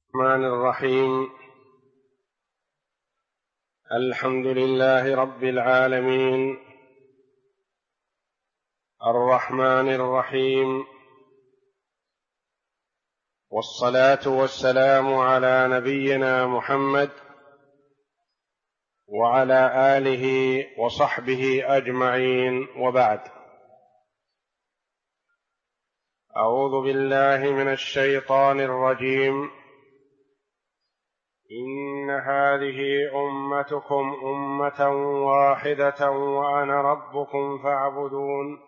الرحمن الرحيم. الحمد لله رب العالمين، الرحمن الرحيم، والصلاة والسلام على نبينا محمد وعلى آله وصحبه أجمعين، وبعد. أعوذ بالله من الشيطان الرجيم. إن هذه أمتكم أمة واحدة وأنا ربكم فاعبدون.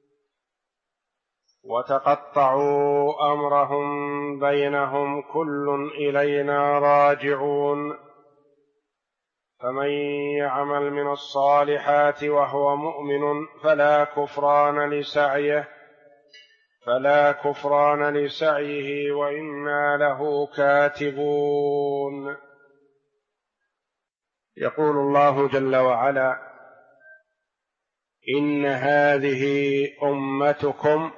وتقطعوا أمرهم بينهم كل إلينا راجعون. فمن يعمل من الصالحات وهو مؤمن فلا كفران لسعيه وإنا له كاتبون. يقول الله جل وعلا: إن هذه أمتكم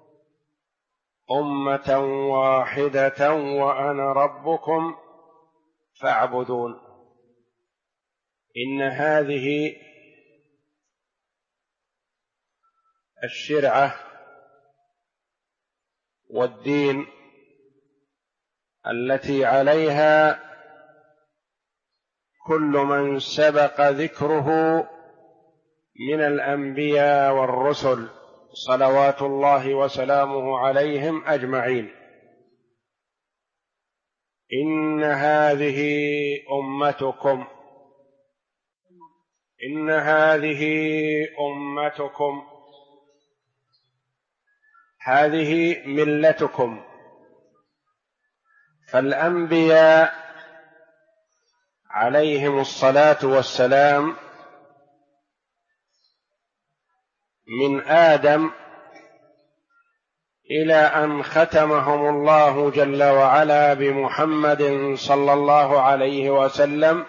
أمة واحدة وأنا ربكم فاعبدون. إن هذه الشرعة والدين التي عليها كل من سبق ذكره من الأنبياء والرسل صلوات الله وسلامه عليهم أجمعين. إن هذه أمتكم، إن هذه أمتكم، هذه ملتكم. فالأنبياء عليهم الصلاة والسلام من آدم إلى أن ختمهم الله جل وعلا بمحمد صلى الله عليه وسلم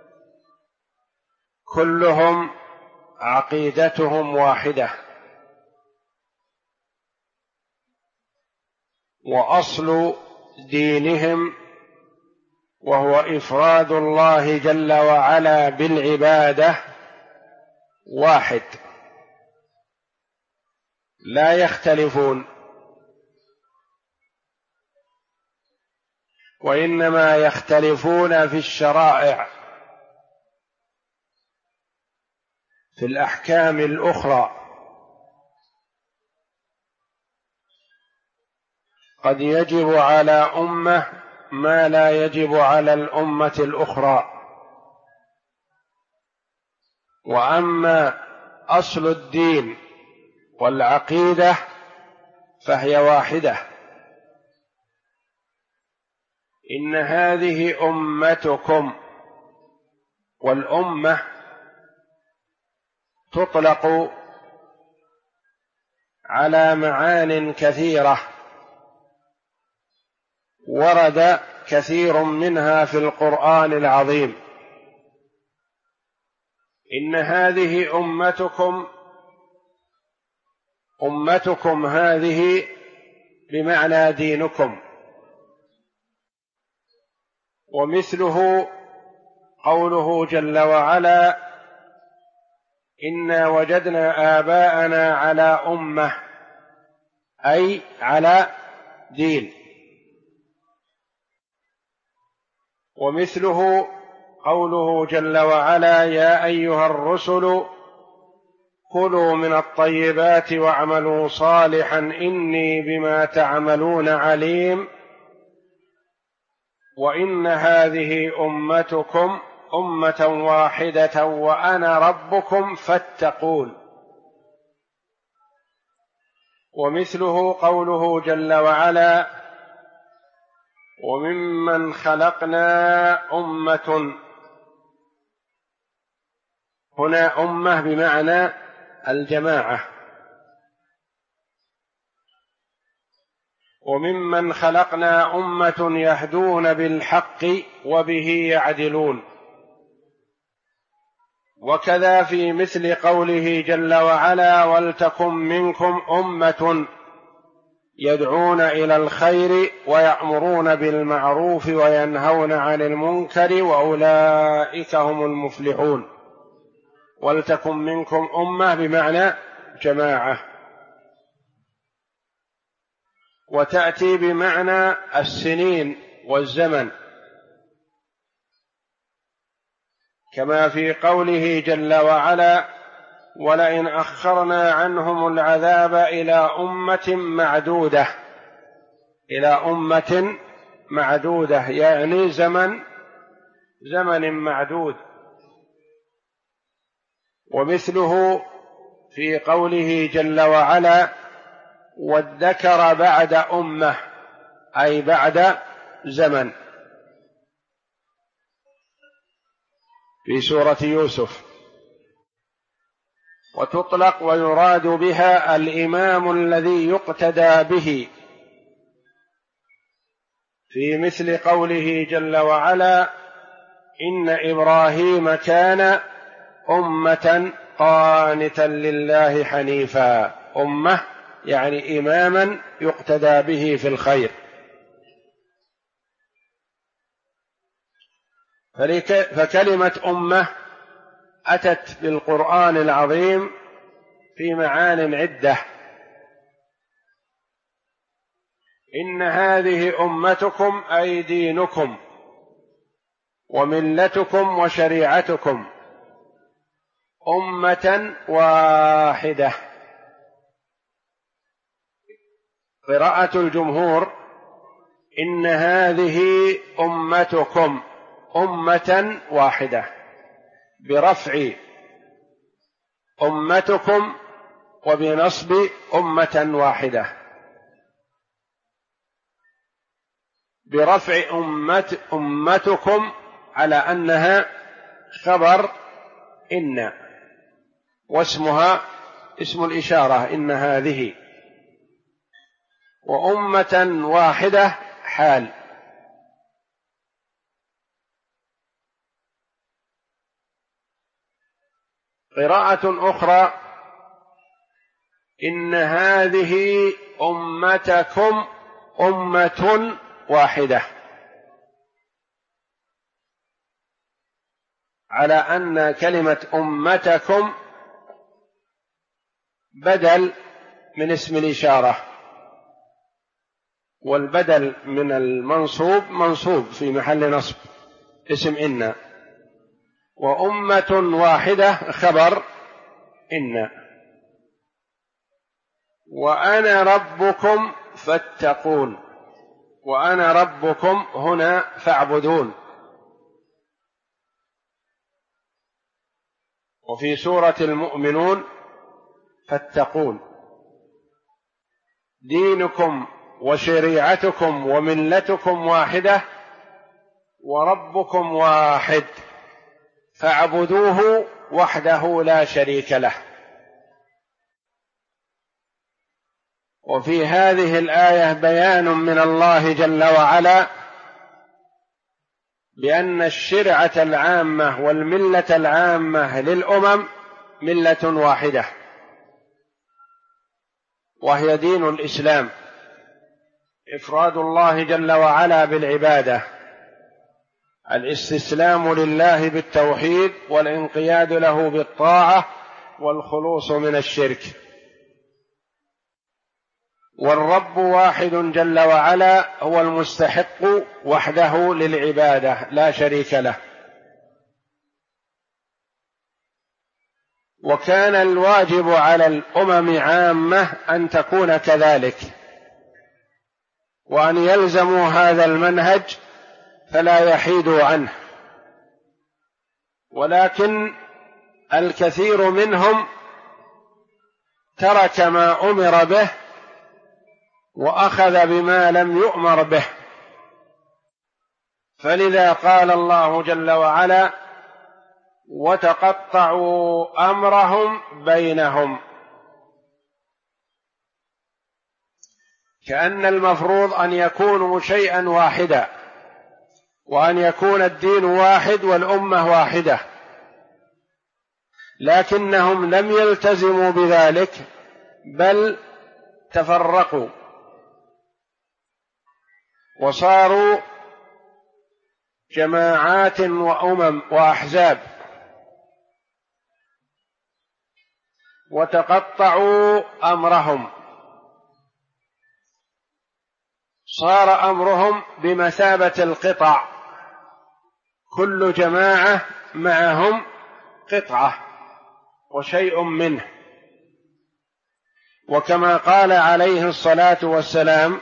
كلهم عقيدتهم واحدة، وأصل دينهم وهو إفراد الله جل وعلا بالعبادة واحد، لا يختلفون، وإنما يختلفون في الشرائع، في الأحكام الأخرى. قد يجب على أمة ما لا يجب على الأمة الأخرى، وأما أصل الدين والعقيدة فهي واحدة. إن هذه أمتكم، والأمة تطلق على معان كثيرة ورد كثير منها في القرآن العظيم. إن هذه أمتكم، أمتكم هذه بمعنى دينكم. ومثله قوله جل وعلا: إنا وجدنا آباءنا على أمة، أي على دين. ومثله قوله جل وعلا: يا أيها الرسل كلوا من الطيبات واعملوا صالحا إني بما تعملون عليم. وإن هذه أمتكم أمة واحدة وأنا ربكم فاتقون. ومثله قوله جل وعلا: وممن خلقنا أمة. هنا أمة بمعنى الجماعة. وممن خلقنا أمة يهدون بالحق وبه يعدلون. وكذا في مثل قوله جل وعلا: ولتكن منكم أمة يدعون إلى الخير ويأمرون بالمعروف وينهون عن المنكر وأولئك هم المفلحون. ولتكن منكم أمة بمعنى جماعة، وتأتي بمعنى السنين والزمن، كما في قوله جل وعلا: ولئن أخرنا عنهم العذاب إلى أمة معدودة. إلى أمة معدودة يعني زمن معدود. ومثله في قوله جل وعلا: وادكر بعد أمة، أي بعد زمن، في سورة يوسف. وتطلق ويراد بها الإمام الذي يقتدى به، في مثل قوله جل وعلا: إن إبراهيم كان أمة قانتا لله حنيفا. أمة يعني إماما يقتدى به في الخير. فكلمة أمة أتت بالقرآن العظيم في معان عدة. إن هذه أمتكم أي دينكم وملتكم وشريعتكم أمة واحدة. قراءة الجمهور: إن هذه أمتكم أمة واحدة، برفع أمتكم وبنصب أمة واحدة. برفع أمتكم على أنها خبر إن، واسمها اسم الإشارة إن هذه، وأمة واحدة حال. قراءة أخرى: إن هذه أمتكم أمة واحدة، على أن كلمة أمتكم بدل من اسم الإشارة، والبدل من المنصوب منصوب في محل نصب اسم إن، وأمة واحدة خبر إن. وأنا ربكم فاتقون، وأنا ربكم هنا فاعبدون. وفي سورة المؤمنون: فاتقون. دينكم وشريعتكم وملتكم واحدة وربكم واحد فاعبدوه وحده لا شريك له. وفي هذه الآية بيان من الله جل وعلا بأن الشرعة العامة والملة العامة للأمم ملة واحدة، وهي دين الإسلام، إفراد الله جل وعلا بالعبادة، الاستسلام لله بالتوحيد والانقياد له بالطاعة والخلوص من الشرك. والرب واحد جل وعلا هو المستحق وحده للعبادة لا شريك له. وكان الواجب على الأمم عامة أن تكون كذلك، وأن يلزموا هذا المنهج فلا يحيدوا عنه. ولكن الكثير منهم ترك ما أمر به وأخذ بما لم يؤمر به، فلذا قال الله جل وعلا: وتقطعوا أمرهم بينهم. كأن المفروض أن يكونوا شيئا واحدا، وأن يكون الدين واحد والأمة واحدة، لكنهم لم يلتزموا بذلك، بل تفرقوا وصاروا جماعات وأمم وأحزاب، وتقطعوا أمرهم، صار أمرهم بمثابة القطع، كل جماعة معهم قطعة وشيء منه. وكما قال عليه الصلاة والسلام: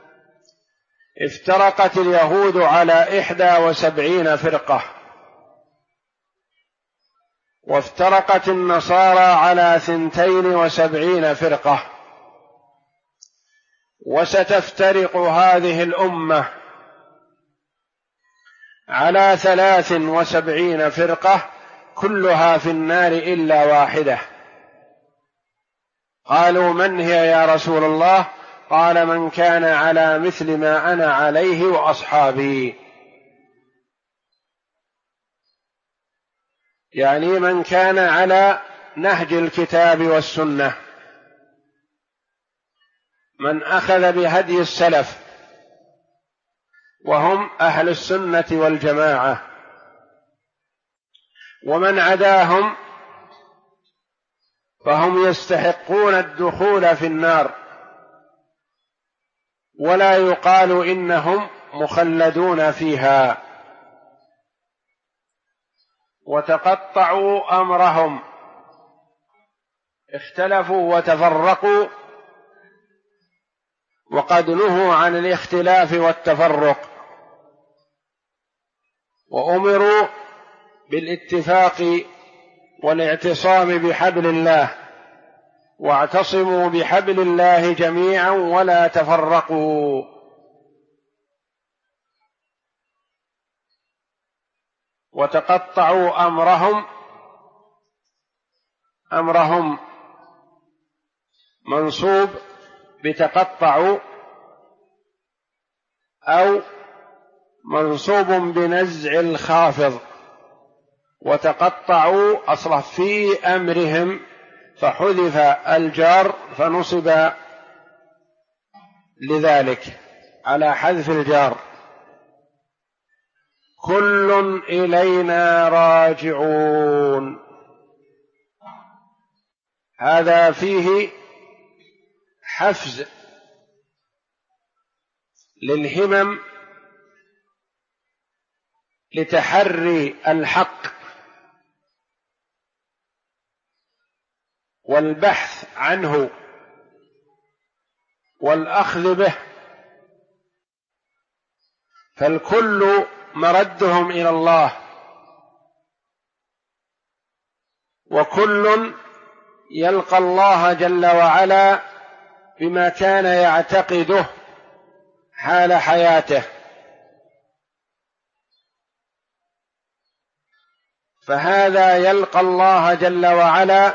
افترقت اليهود على 71 فرقة، وافترقت النصارى على 72 فرقة، وستفترق هذه الأمة على 73 فرقة كلها في النار إلا واحدة. قالوا: من هي يا رسول الله؟ قال: من كان على مثل ما أنا عليه وأصحابي، يعني من كان على نهج الكتاب والسنة، من أخذ بهدي السلف وهم أهل السنة والجماعة. ومن عداهم فهم يستحقون الدخول في النار، ولا يقال إنهم مخلدون فيها. وتقطعوا أمرهم، اختلفوا وتفرقوا، وقد نهوا عن الاختلاف والتفرق، وأمروا بالاتفاق والاعتصام بحبل الله، واعتصموا بحبل الله جميعا ولا تفرقوا. وتقطعوا أمرهم منصوب بتقطعوا، أو منصوب بنزع الخافض. وتقطعوا أصله في أمرهم، فحذف الجار فنصب لذلك على حذف الجار. كل إلينا راجعون، هذا فيه حفز للهمم لتحري الحق والبحث عنه والأخذ به، فالكل مردهم إلى الله، وكل يلقى الله جل وعلا بما كان يعتقده حال حياته. فهذا يلقى الله جل وعلا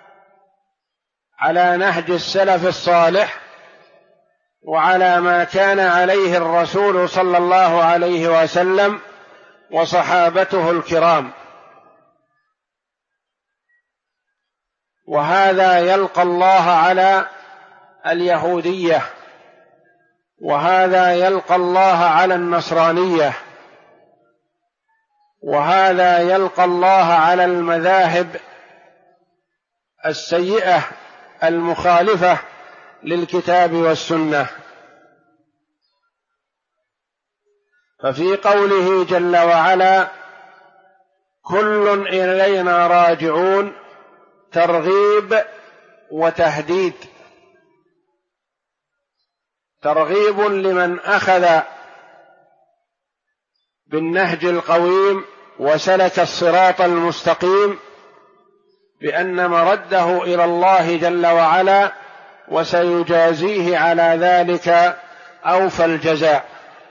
على نهج السلف الصالح، وعلى ما كان عليه الرسول صلى الله عليه وسلم وصحابته الكرام. وهذا يلقى الله على اليهودية، وهذا يلقى الله على النصرانية، وهذا يلقى الله على المذاهب السيئة المخالفة للكتاب والسنة. ففي قوله جل وعلا: كل إلينا راجعون، ترغيب وتهديد. ترغيب لمن أخذ بالنهج القويم وسلك الصراط المستقيم، بأن مرده إلى الله جل وعلا، وسيجازيه على ذلك أوفى الجزاء.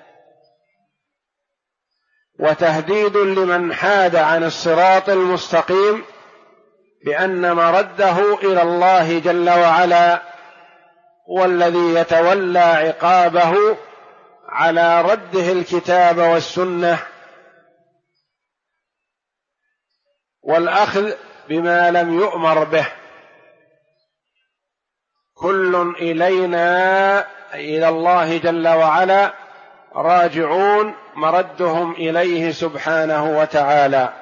وتهديد لمن حاد عن الصراط المستقيم، بأن مرده إلى الله جل وعلا، والذي يتولى عقابه على رده الكتاب والسنة والأخذ بما لم يؤمر به. كل إلينا، إلى الله جل وعلا، راجعون مردهم إليه سبحانه وتعالى.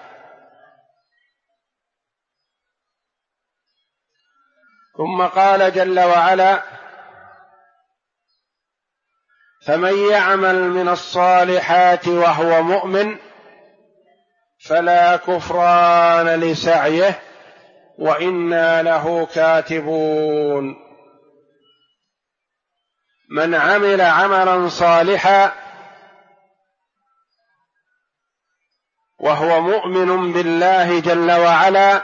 ثم قال جل وعلا: فمن يعمل من الصالحات وهو مؤمن فلا كفران لسعيه وإنا له كاتبون. من عمل عملا صالحا وهو مؤمن بالله جل وعلا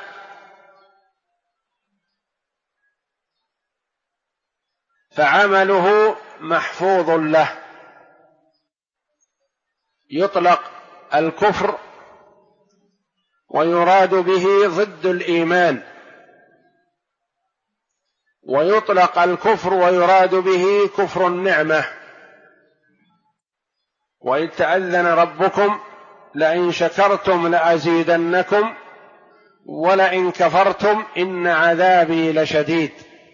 فعمله محفوظ له. يطلق الكفر ويراد به ضد الإيمان، ويطلق الكفر ويراد به كفر النعمة. وإذ تأذن ربكم لئن شكرتم لأزيدنكم ولئن كفرتم إن عذابي لشديد.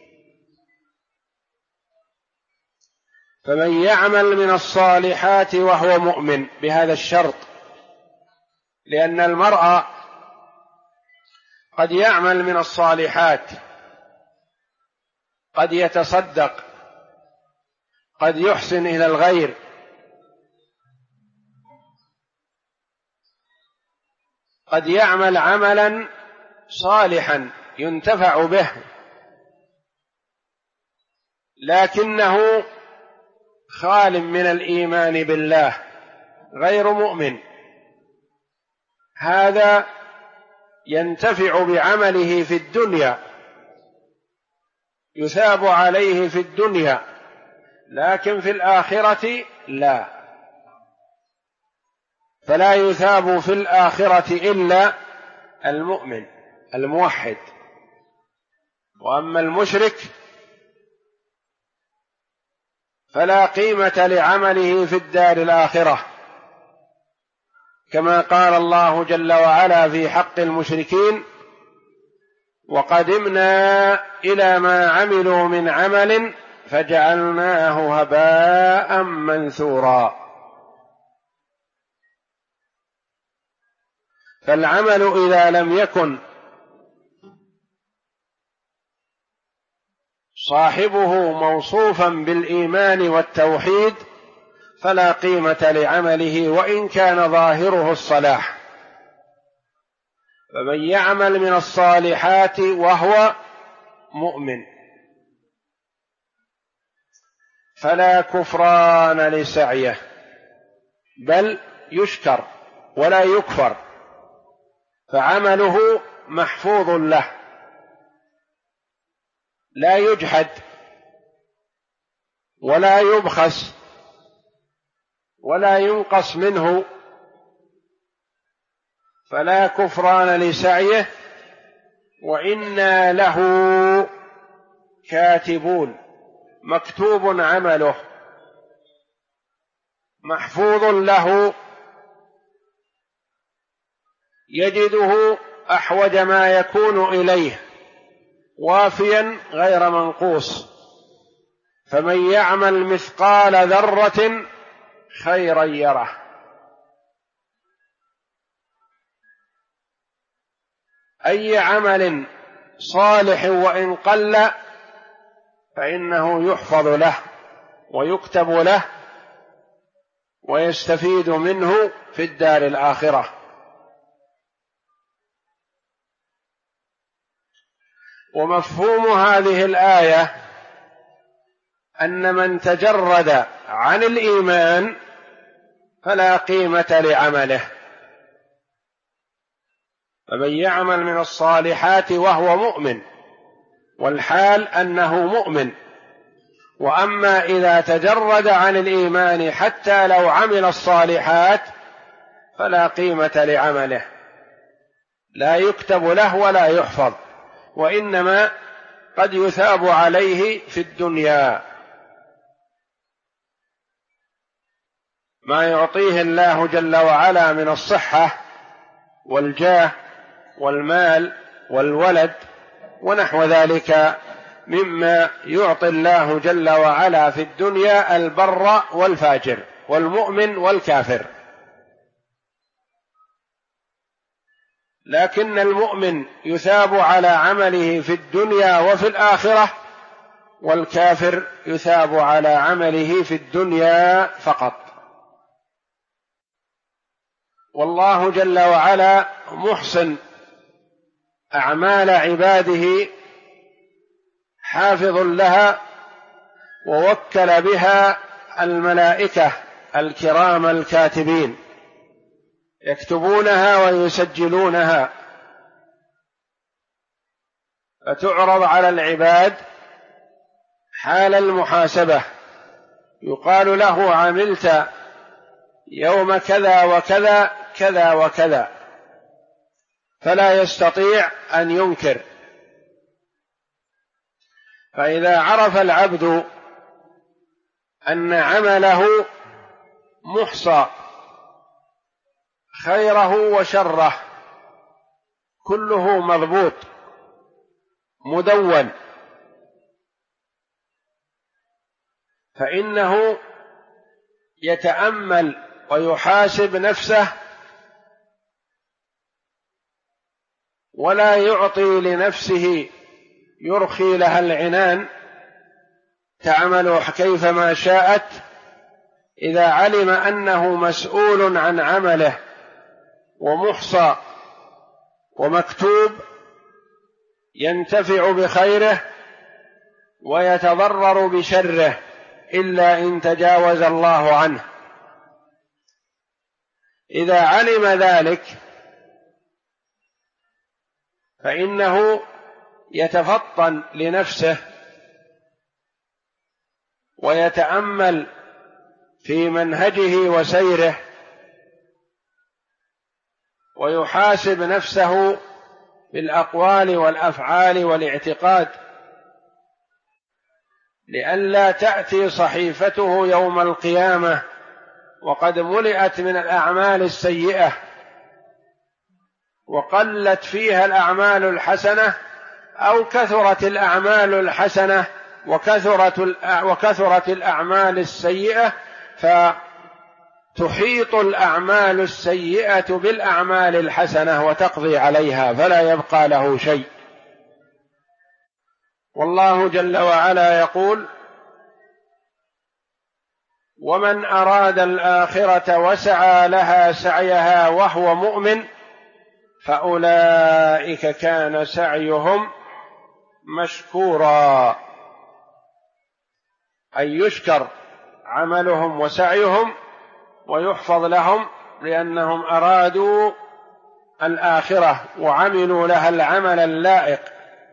فمن يعمل من الصالحات وهو مؤمن بهذا الشرط، لأن المرء قد يعمل من الصالحات، قد يتصدق، قد يحسن إلى الغير، قد يعمل عملا صالحا ينتفع به، لكنه خال من الإيمان بالله، غير مؤمن. هذا ينتفع بعمله في الدنيا، يثاب عليه في الدنيا، لكن في الآخرة لا، فلا يثاب في الآخرة إلا المؤمن الموحد. وأما المشرك فلا قيمة لعمله في الدار الآخرة، كما قال الله جل وعلا في حق المشركين: وقدمنا إلى ما عملوا من عمل فجعلناه هباء منثورا. فالعمل إذا لم يكن صاحبه موصوفا بالإيمان والتوحيد فلا قيمة لعمله وإن كان ظاهره الصلاح. فمن يعمل من الصالحات وهو مؤمن فلا كفران لسعيه، بل يشكر ولا يكفر، فعمله محفوظ له، لا يجحد ولا يبخس ولا ينقص منه. فلا كفران لسعيه وإنا له كاتبون، مكتوب عمله محفوظ له، يجده أحوج ما يكون إليه وافيا غير منقوص. فمن يعمل مثقال ذرة خيرا يره. أي عمل صالح وإن قل فإنه يحفظ له ويكتب له ويستفيد منه في الدار الآخرة. ومفهوم هذه الآية أن من تجرد عن الإيمان فلا قيمة لعمله. فمن يعمل من الصالحات وهو مؤمن، والحال أنه مؤمن. وأما إذا تجرد عن الإيمان حتى لو عمل الصالحات فلا قيمة لعمله، لا يكتب له ولا يحفظ، وإنما قد يثاب عليه في الدنيا. ما يعطيه الله جل وعلا من الصحة والجاه والمال والولد ونحو ذلك مما يعطي الله جل وعلا في الدنيا البر والفاجر. والمؤمن والكافر، لكن المؤمن يثاب على عمله في الدنيا وفي الآخرة، والكافر يثاب على عمله في الدنيا فقط. والله جل وعلا محسن أعمال عباده، حافظ لها، ووكل بها الملائكة الكرام الكاتبين يكتبونها ويسجلونها، فتعرض على العباد حال المحاسبة، يقال له عملت يوم كذا وكذا كذا وكذا، فلا يستطيع أن ينكر. فإذا عرف العبد أن عمله محصى، خيره وشره كله مضبوط مدون، فإنه يتأمل ويحاسب نفسه، ولا يعطي لنفسه يرخي لها العنان تعمل كيفما شاءت. إذا علم أنه مسؤول عن عمله ومحصى ومكتوب، ينتفع بخيره ويتضرر بشره إلا إن تجاوز الله عنه. إذا علم ذلك فإنه يتفطن لنفسه ويتأمل في منهجه وسيره، ويحاسب نفسه بالأقوال والأفعال والاعتقاد، لئلا تأتي صحيفته يوم القيامة وقد ملئت من الأعمال السيئة، وقلت فيها الأعمال الحسنة، أو كثرت الأعمال الحسنة وكثرت الأعمال السيئة، فتحيط الأعمال السيئة بالأعمال الحسنة وتقضي عليها، فلا يبقى له شيء. والله جل وعلا يقول: ومن أراد الآخرة وسعى لها سعيها وهو مؤمن فأولئك كان سعيهم مشكورا، أي يشكر عملهم وسعيهم ويحفظ لهم، لأنهم أرادوا الآخرة وعملوا لها العمل اللائق.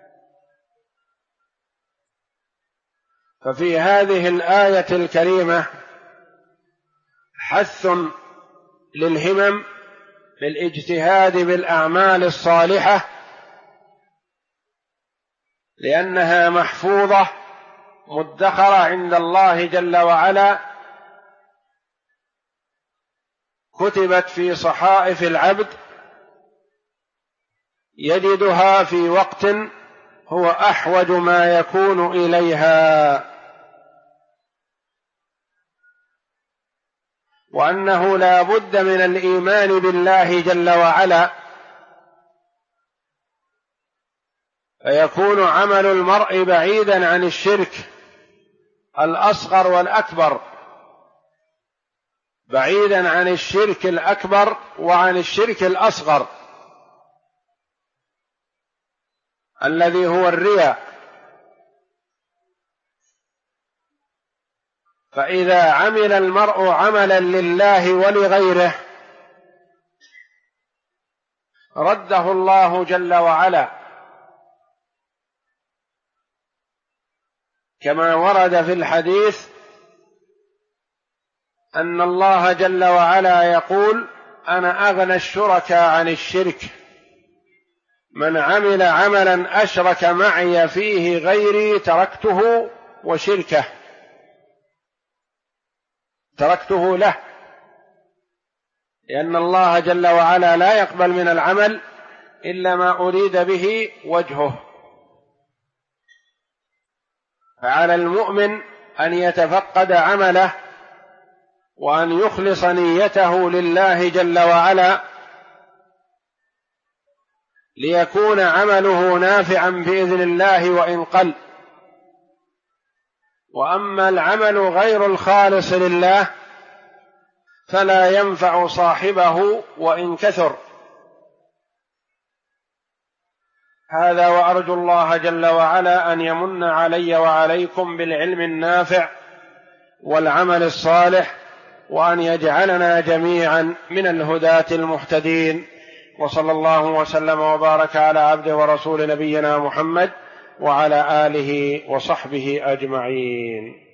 ففي هذه الآية الكريمة حث للهمم بالاجتهاد بالأعمال الصالحة، لأنها محفوظة مدخرة عند الله جل وعلا، كتبت في صحائف العبد، يجدها في وقت هو أحوج ما يكون إليها، وأنه لا بد من الإيمان بالله جل وعلا، فيكون عمل المرء بعيدا عن الشرك الأصغر والأكبر، بعيدا عن الشرك الأكبر وعن الشرك الأصغر الذي هو الرياء. فإذا عمل المرء عملا لله ولغيره رده الله جل وعلا، كما ورد في الحديث أن الله جل وعلا يقول: أنا أغنى الشركاء عن الشرك، من عمل عملا أشرك معي فيه غيري تركته وشركه، تركته له، لأن الله جل وعلا لا يقبل من العمل إلا ما أريد به وجهه. فعلى المؤمن أن يتفقد عمله وأن يخلص نيته لله جل وعلا ليكون عمله نافعا بإذن الله وإن قل. وأما العمل غير الخالص لله فلا ينفع صاحبه وإن كثر. هذا وأرجو الله جل وعلا أن يمن علي وعليكم بالعلم النافع والعمل الصالح، وأن يجعلنا جميعا من الهداة المهتدين. وصلى الله وسلم وبارك على عبده ورسول نبينا محمد وعلى آله وصحبه أجمعين.